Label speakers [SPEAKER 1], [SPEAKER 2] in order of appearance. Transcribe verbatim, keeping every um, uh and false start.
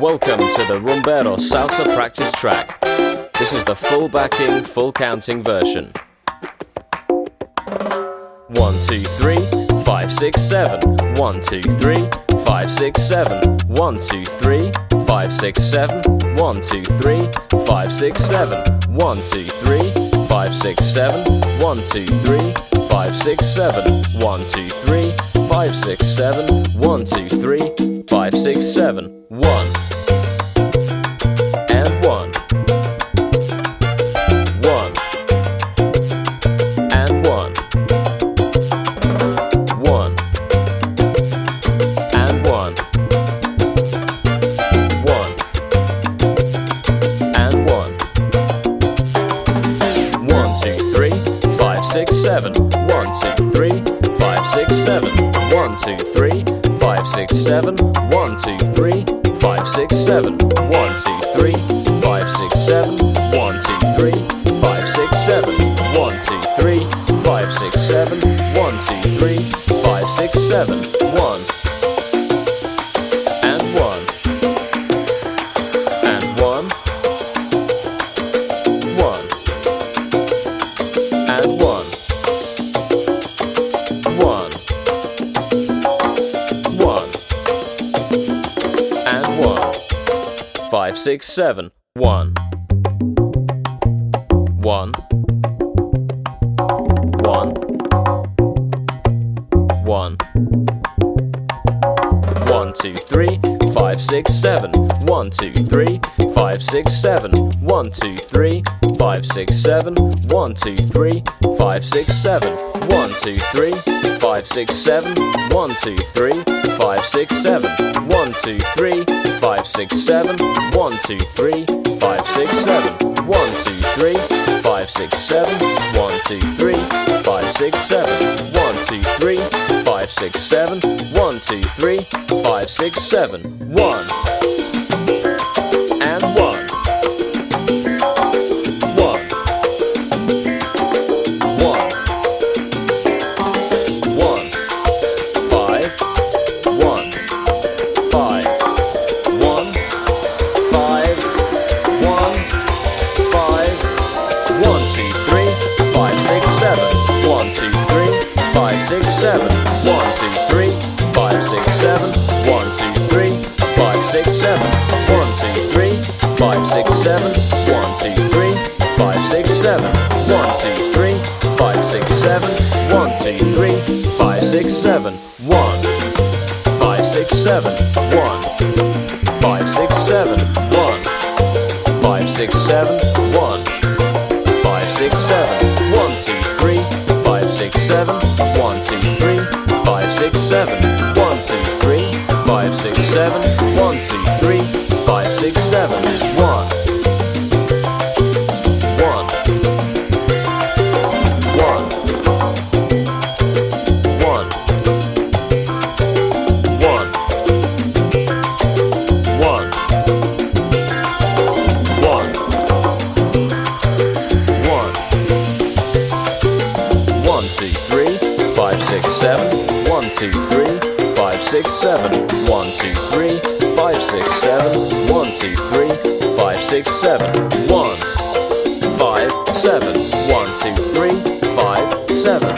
[SPEAKER 1] Welcome to the Rumbero Salsa Practice Track. This is the full backing, full counting version. One, two, three, five, six, seven. One, two, three, five, six, seven. One, two, three, five, six, seven. One, two, three, five, six, seven. One, two, three, five, six, seven. One, two, three, five, six, seven. One, two, three, five, six, seven. One, two, three, five, six, seven. One and one. One and one. One and one. One and one. One, two, three, five, six, seven. One, two, three, five, six, seven. One, two, three, five, six, seven. One, two, three, five, six, seven. One, two, three, five, six, seven. One, two, three, five, six, seven. One, two, three, five, six, seven. One, two, three, five, six, seven. One and one and one. One and one. One. One and one. Five, six, seven. One. One. One. One. One, two, three, five, six, seven. One, two, three, five, six, seven. One, two, three, five, six, seven. One, two, three, five, six, seven. One, two, three, five, six, seven. One, two, three, five, six, seven. One, two, three, five, six, seven. One, two, three, five, six, seven. One, two, three, five, six, seven. One, two, three, five, six, seven. One, two, three, five, six, seven. One, two, three, five, six, seven. One and one. One. One. One. Five. One. Five. One. Five. One. Five. One, two, three, five, six, seven. One, two, three, five, six, seven. One, two, three, five, six, seven. One, two, three, five, six, seven. One, two, three, five, six, seven. One, two, three, five, six, seven. One, two, three, five, six, seven. One, two, three, five, six, seven. One, five, six, seven. One, five, six, seven. One, five, six, seven. One, five, six, seven. One, two, three, five, six, seven. One, two, three, five, six, seven. One, two, three, five, six, seven. One, two, three, five, six, seven. One. One. One. One. One. One. One. One. One, two, three, five, six, seven. One, two, three, five, six, seven. One, two, three, five, six, seven. One, two, three, five, six, seven. One, five, seven. One, two, three, five, seven.